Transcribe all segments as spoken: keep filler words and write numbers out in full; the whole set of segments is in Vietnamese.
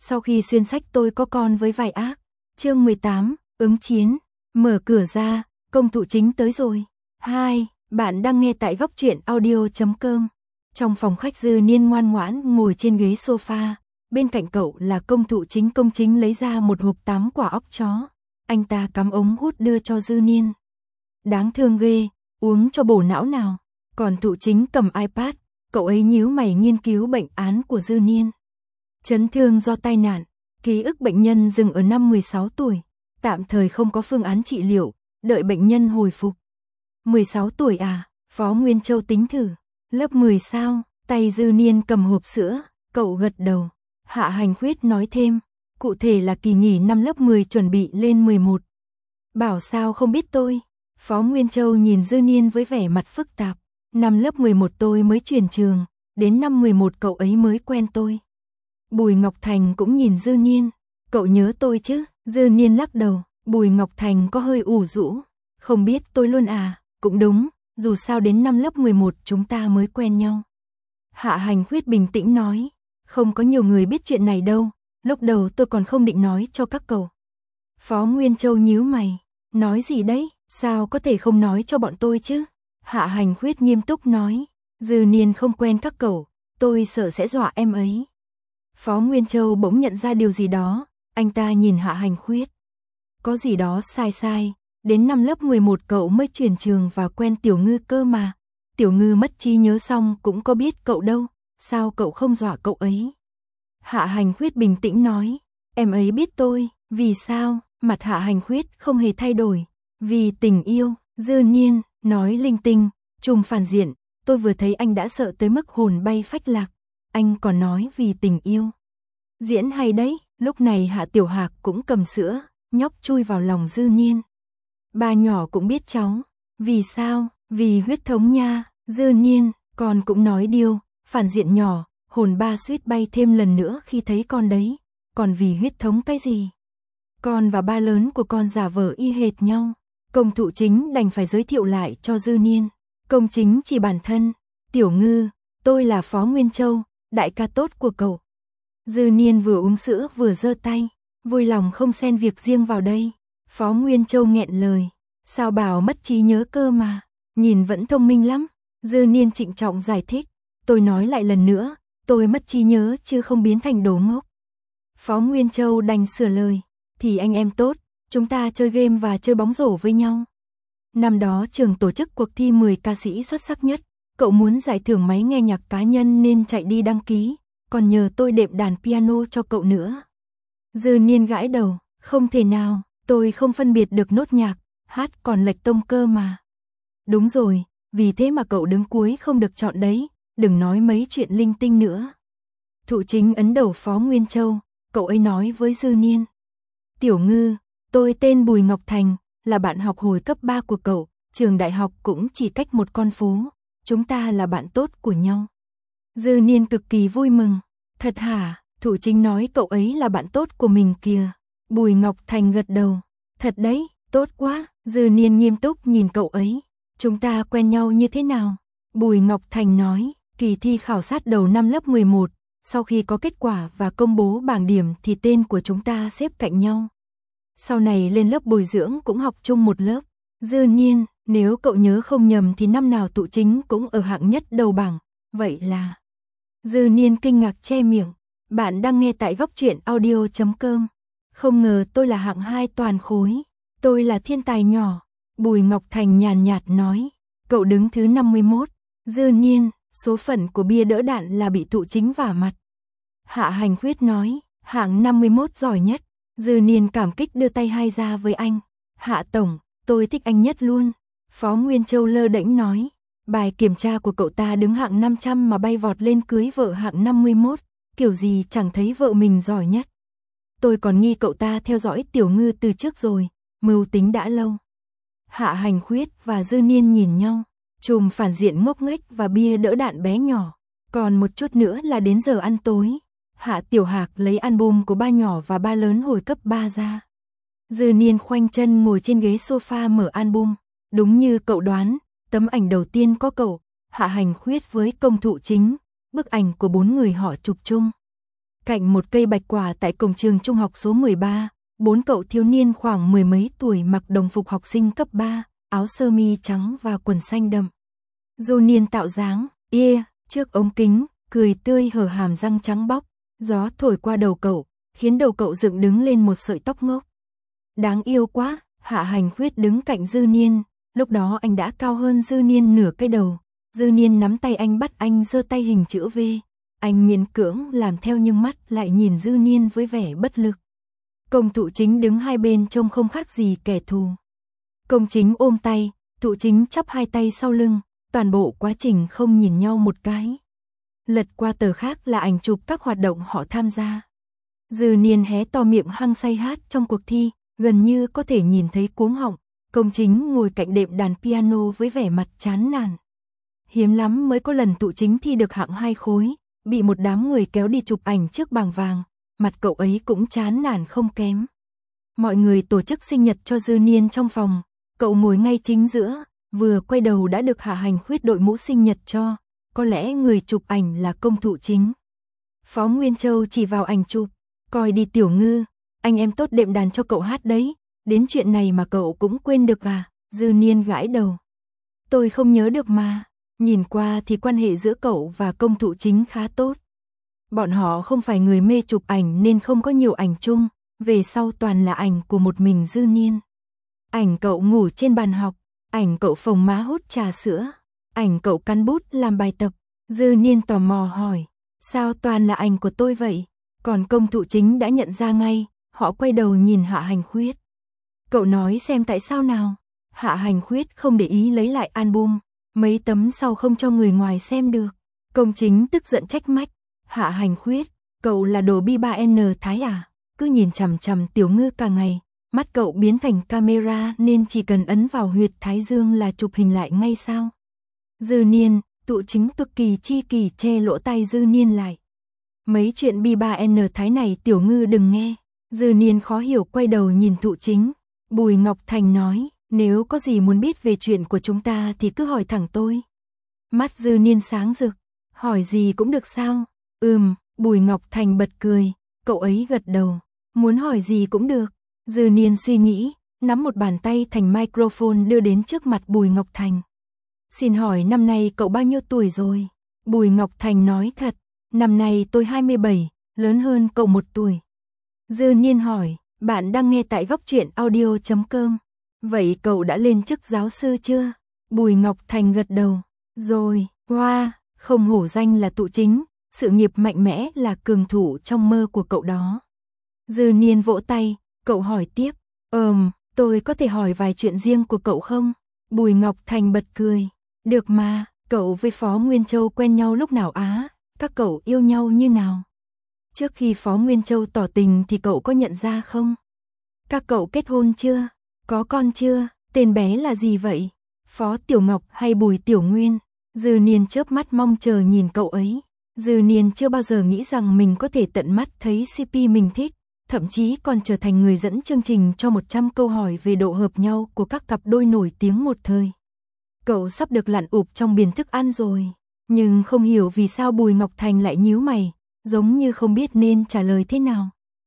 Sau khi xuyên sách tôi có con với vài ác. Chương mười tám, ứng chiến. Mở cửa ra, công thụ chính tới rồi. Hai, bạn đang nghe tại góc truyện audio chấm com. Trong phòng khách Dư Niên ngoan ngoãn ngồi trên ghế sofa, bên cạnh cậu là công thụ chính. Công chính lấy ra một hộp tám quả óc chó. Anh ta cắm ống hút đưa cho Dư Niên. Đáng thương ghê, uống cho bổ não nào. Còn thụ chính cầm iPad, cậu ấy nhíu mày nghiên cứu bệnh án của Dư Niên. Chấn thương do tai nạn, ký ức bệnh nhân dừng ở năm mười sáu tuổi, tạm thời không có phương án trị liệu, đợi bệnh nhân hồi phục. mười sáu tuổi à, Phó Nguyên Châu tính thử, lớp mười sao, tay Dư Niên cầm hộp sữa, cậu gật đầu. Hạ Hành Khuyết nói thêm, cụ thể là kỳ nghỉ năm lớp mười chuẩn bị lên mười một. Bảo sao không biết tôi, Phó Nguyên Châu nhìn Dư Niên với vẻ mặt phức tạp, năm lớp mười một tôi mới chuyển trường, đến năm mười một cậu ấy mới quen tôi. Bùi Ngọc Thành cũng nhìn Dư Niên, cậu nhớ tôi chứ? Dư Niên lắc đầu, Bùi Ngọc Thành có hơi ủ rũ, không biết tôi luôn à, cũng đúng, dù sao đến năm lớp mười một chúng ta mới quen nhau. Hạ Hành Khuyết bình tĩnh nói, không có nhiều người biết chuyện này đâu, lúc đầu tôi còn không định nói cho các cậu. Phó Nguyên Châu nhíu mày, nói gì đấy, sao có thể không nói cho bọn tôi chứ? Hạ Hành Khuyết nghiêm túc nói, Dư Niên không quen các cậu, tôi sợ sẽ dọa em ấy. Phó Nguyên Châu bỗng nhận ra điều gì đó, anh ta nhìn Hạ Hành Khuyết. Có gì đó sai sai, đến năm lớp mười một cậu mới chuyển trường và quen Tiểu Ngư cơ mà. Tiểu Ngư mất trí nhớ xong cũng có biết cậu đâu, sao cậu không dọa cậu ấy? Hạ Hành Khuyết bình tĩnh nói, em ấy biết tôi, vì sao? Mặt Hạ Hành Khuyết không hề thay đổi, vì tình yêu. Dư Niên nói linh tinh, trùm phản diện, tôi vừa thấy anh đã sợ tới mức hồn bay phách lạc, anh còn nói vì tình yêu. Diễn hay đấy, lúc này Hạ Tiểu Hạc cũng cầm sữa, nhóc chui vào lòng Dư Niên. Ba nhỏ cũng biết cháu, vì sao? Vì huyết thống nha. Dư Niên, con cũng nói điêu, phản diện nhỏ, hồn ba suýt bay thêm lần nữa khi thấy con đấy, còn vì huyết thống cái gì? Con và ba lớn của con giả vờ y hệt nhau. Công thụ chính đành phải giới thiệu lại cho Dư Niên. Công chính chỉ bản thân, Tiểu Ngư, tôi là Phó Nguyên Châu, đại ca tốt của cậu. Dư Niên vừa uống sữa vừa giơ tay, vui lòng không xen việc riêng vào đây. Phó Nguyên Châu nghẹn lời, sao bảo mất trí nhớ cơ mà, nhìn vẫn thông minh lắm. Dư Niên trịnh trọng giải thích, tôi nói lại lần nữa, tôi mất trí nhớ chứ không biến thành đồ ngốc. Phó Nguyên Châu đành sửa lời, thì anh em tốt, chúng ta chơi game và chơi bóng rổ với nhau. Năm đó trường tổ chức cuộc thi mười ca sĩ xuất sắc nhất, cậu muốn giải thưởng máy nghe nhạc cá nhân nên chạy đi đăng ký, còn nhờ tôi đệm đàn piano cho cậu nữa. Dư Niên gãi đầu, không thể nào, tôi không phân biệt được nốt nhạc, hát còn lệch tông cơ mà. Đúng rồi, vì thế mà cậu đứng cuối không được chọn đấy, đừng nói mấy chuyện linh tinh nữa. Thụ chính ấn đầu Phó Nguyên Châu, cậu ấy nói với Dư Niên. Tiểu Ngư, tôi tên Bùi Ngọc Thành, là bạn học hồi cấp ba của cậu, trường đại học cũng chỉ cách một con phố, chúng ta là bạn tốt của nhau. Dư Niên cực kỳ vui mừng, thật hả? Thụ chính nói cậu ấy là bạn tốt của mình kìa. Bùi Ngọc Thành gật đầu, thật đấy, tốt quá. Dư Niên nghiêm túc nhìn cậu ấy, chúng ta quen nhau như thế nào? Bùi Ngọc Thành nói, kỳ thi khảo sát đầu năm lớp mười một, sau khi có kết quả và công bố bảng điểm thì tên của chúng ta xếp cạnh nhau. Sau này lên lớp bồi dưỡng cũng học chung một lớp. Dư Niên, nếu cậu nhớ không nhầm thì năm nào Thụ chính cũng ở hạng nhất đầu bảng, vậy là... Dư Niên kinh ngạc che miệng, bạn đang nghe tại góc truyện audio chấm com. Không ngờ tôi là hạng hai toàn khối, tôi là thiên tài nhỏ. Bùi Ngọc Thành nhàn nhạt nói, cậu đứng thứ năm mươi mốt. Dư Niên, số phận của bia đỡ đạn là bị Thụ chính vả mặt. Hạ Hành Khuyết nói, hạng năm mươi mốt giỏi nhất. Dư Niên cảm kích đưa tay hai ra với anh. Hạ tổng, tôi thích anh nhất luôn. Phó Nguyên Châu lơ đễnh nói, bài kiểm tra của cậu ta đứng hạng năm trăm mà bay vọt lên cưới vợ hạng năm mươi mốt, kiểu gì chẳng thấy vợ mình giỏi nhất. Tôi còn nghi cậu ta theo dõi Tiểu Ngư từ trước rồi, mưu tính đã lâu. Hạ Hành Khuyết và Dư Niên nhìn nhau, chùm phản diện ngốc nghếch và bia đỡ đạn bé nhỏ. Còn một chút nữa là đến giờ ăn tối. Hạ Tiểu Hạc lấy album của ba nhỏ và ba lớn hồi cấp ba ra. Dư Niên khoanh chân ngồi trên ghế sofa mở album. Đúng như cậu đoán, tấm ảnh đầu tiên có cậu, Hạ Hành Khuyết với Công Thụ chính, bức ảnh của bốn người họ chụp chung. Cạnh một cây bạch quả tại cổng trường trung học số mười ba, bốn cậu thiếu niên khoảng mười mấy tuổi mặc đồng phục học sinh cấp ba, áo sơ mi trắng và quần xanh đậm. Du Niên tạo dáng, yeah, trước ống kính, cười tươi hở hàm răng trắng bóc, gió thổi qua đầu cậu, khiến đầu cậu dựng đứng lên một sợi tóc ngốc. Đáng yêu quá, Hạ Hành Khuyết đứng cạnh Dư Niên, lúc đó anh đã cao hơn Dư Niên nửa cái đầu. Dư Niên nắm tay anh bắt anh giơ tay hình chữ V. Anh miễn cưỡng làm theo nhưng mắt lại nhìn Dư Niên với vẻ bất lực. Công Thụ Chính đứng hai bên trông không khác gì kẻ thù. Công Chính ôm tay, Thụ Chính chắp hai tay sau lưng, toàn bộ quá trình không nhìn nhau một cái. Lật qua tờ khác là ảnh chụp các hoạt động họ tham gia. Dư Niên hé to miệng hăng say hát trong cuộc thi, gần như có thể nhìn thấy cuống họng. Công Chính ngồi cạnh đệm đàn piano với vẻ mặt chán nản. Hiếm lắm mới có lần Thụ Chính thi được hạng hai khối, bị một đám người kéo đi chụp ảnh trước bảng vàng, mặt cậu ấy cũng chán nản không kém. Mọi người tổ chức sinh nhật cho Dư Niên trong phòng, cậu ngồi ngay chính giữa, vừa quay đầu đã được Hạ Hành Khuyết đội mũ sinh nhật cho, có lẽ người chụp ảnh là Công Thụ Chính. Phó Nguyên Châu chỉ vào ảnh chụp, coi đi Tiểu Ngư, anh em tốt đệm đàn cho cậu hát đấy, đến chuyện này mà cậu cũng quên được à? Dư Niên gãi đầu. Tôi không nhớ được mà. Nhìn qua thì quan hệ giữa cậu và Công Thụ Chính khá tốt. Bọn họ không phải người mê chụp ảnh nên không có nhiều ảnh chung, về sau toàn là ảnh của một mình Dư Niên. Ảnh cậu ngủ trên bàn học, ảnh cậu phồng má hút trà sữa, ảnh cậu cắn bút làm bài tập. Dư Niên tò mò hỏi, sao toàn là ảnh của tôi vậy? Còn Công Thụ Chính đã nhận ra ngay, họ quay đầu nhìn Hạ Hành Khuyết. Cậu nói xem tại sao nào? Hạ Hành Khuyết không để ý lấy lại album. Mấy tấm sau không cho người ngoài xem được. Công Chính tức giận trách mách. Hạ Hành Khuyết, cậu là đồ bi ba N Thái à? Cứ nhìn chằm chằm Tiểu Ngư cả ngày. Mắt cậu biến thành camera nên chỉ cần ấn vào huyệt thái dương là chụp hình lại ngay sao? Dư Niên, Thụ Chính cực kỳ chi kỳ che lỗ tai Dư Niên lại. Mấy chuyện bi ba N Thái này Tiểu Ngư đừng nghe. Dư Niên khó hiểu quay đầu nhìn Thụ Chính. Bùi Ngọc Thành nói. Nếu có gì muốn biết về chuyện của chúng ta thì cứ hỏi thẳng tôi. Mắt Dư Niên sáng rực. Hỏi gì cũng được sao? Ừm, Bùi Ngọc Thành bật cười. Cậu ấy gật đầu. Muốn hỏi gì cũng được. Dư Niên suy nghĩ, nắm một bàn tay thành microphone đưa đến trước mặt Bùi Ngọc Thành. Xin hỏi năm nay cậu bao nhiêu tuổi rồi? Bùi Ngọc Thành nói thật. Năm nay tôi hai mươi bảy, lớn hơn cậu một tuổi. Dư Niên hỏi, bạn đang nghe tại góc truyện audio chấm com. Vậy cậu đã lên chức giáo sư chưa? Bùi Ngọc Thành gật đầu. Rồi, wow, không hổ danh là Thụ Chính, sự nghiệp mạnh mẽ là cường thủ trong mơ của cậu đó. Dư Niên vỗ tay, cậu hỏi tiếp. Ừm, tôi có thể hỏi vài chuyện riêng của cậu không? Bùi Ngọc Thành bật cười. Được mà, cậu với Phó Nguyên Châu quen nhau lúc nào á? Các cậu yêu nhau như nào? Trước khi Phó Nguyên Châu tỏ tình thì cậu có nhận ra không? Các cậu kết hôn chưa? Có con chưa? Tên bé là gì vậy? Phó Tiểu Ngọc hay Bùi Tiểu Nguyên? Dư Niên chớp mắt mong chờ nhìn cậu ấy. Dư Niên chưa bao giờ nghĩ rằng mình có thể tận mắt thấy xê pê mình thích, thậm chí còn trở thành người dẫn chương trình cho một trăm câu hỏi về độ hợp nhau của các cặp đôi nổi tiếng một thời. Cậu sắp được lặn ụp trong biển thức ăn rồi, nhưng không hiểu vì sao Bùi Ngọc Thành lại nhíu mày, giống như không biết nên trả lời thế nào.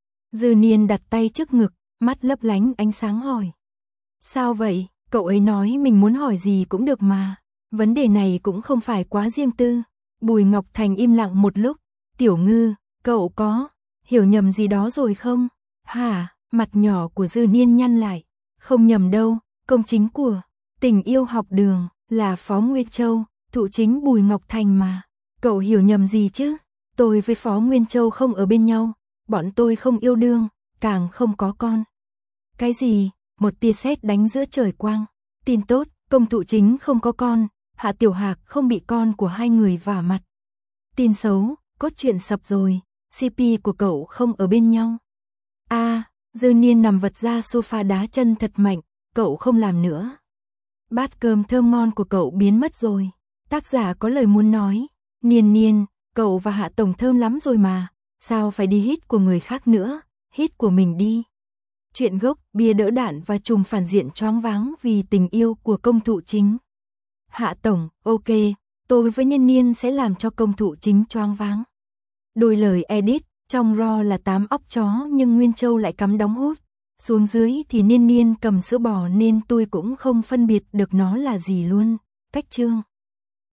Dư Niên đặt tay trước ngực, mắt lấp lánh ánh sáng hỏi. Sao vậy? Cậu ấy nói mình muốn hỏi gì cũng được mà. Vấn đề này cũng không phải quá riêng tư. Bùi Ngọc Thành im lặng một lúc. Tiểu Ngư, cậu có hiểu nhầm gì đó rồi không? Hả? Mặt nhỏ của Dư Niên nhăn lại. Không nhầm đâu, công chính của Tình Yêu Học Đường là Phó Nguyên Châu, Thụ Chính Bùi Ngọc Thành mà. Cậu hiểu nhầm gì chứ? Tôi với Phó Nguyên Châu không ở bên nhau, bọn tôi không yêu đương, càng không có con. Cái gì? Một tia sét đánh giữa trời quang. Tin tốt, Công Thụ Chính không có con, Hạ Tiểu Hạc không bị con của hai người vả mặt. Tin xấu, cốt truyện sập rồi, xê pê của cậu không ở bên nhau. A, à, Dư Niên nằm vật ra sofa đá chân thật mạnh, cậu không làm nữa. Bát cơm thơm ngon của cậu biến mất rồi. Tác giả có lời muốn nói, Niên Niên, cậu và Hạ Tổng thơm lắm rồi mà, sao phải đi hít của người khác nữa, hít của mình đi. Chuyện gốc, bia đỡ đạn và trùm phản diện choáng váng vì tình yêu của Công Thụ Chính. Hạ Tổng, ok, tôi với Niên Niên sẽ làm cho Công Thụ Chính choáng váng. Đôi lời edit, Trong ro là tám óc chó nhưng Nguyên Châu lại cắm đóng hút. Xuống dưới thì Niên Niên cầm sữa bò nên tôi cũng không phân biệt được nó là gì luôn. Cách chương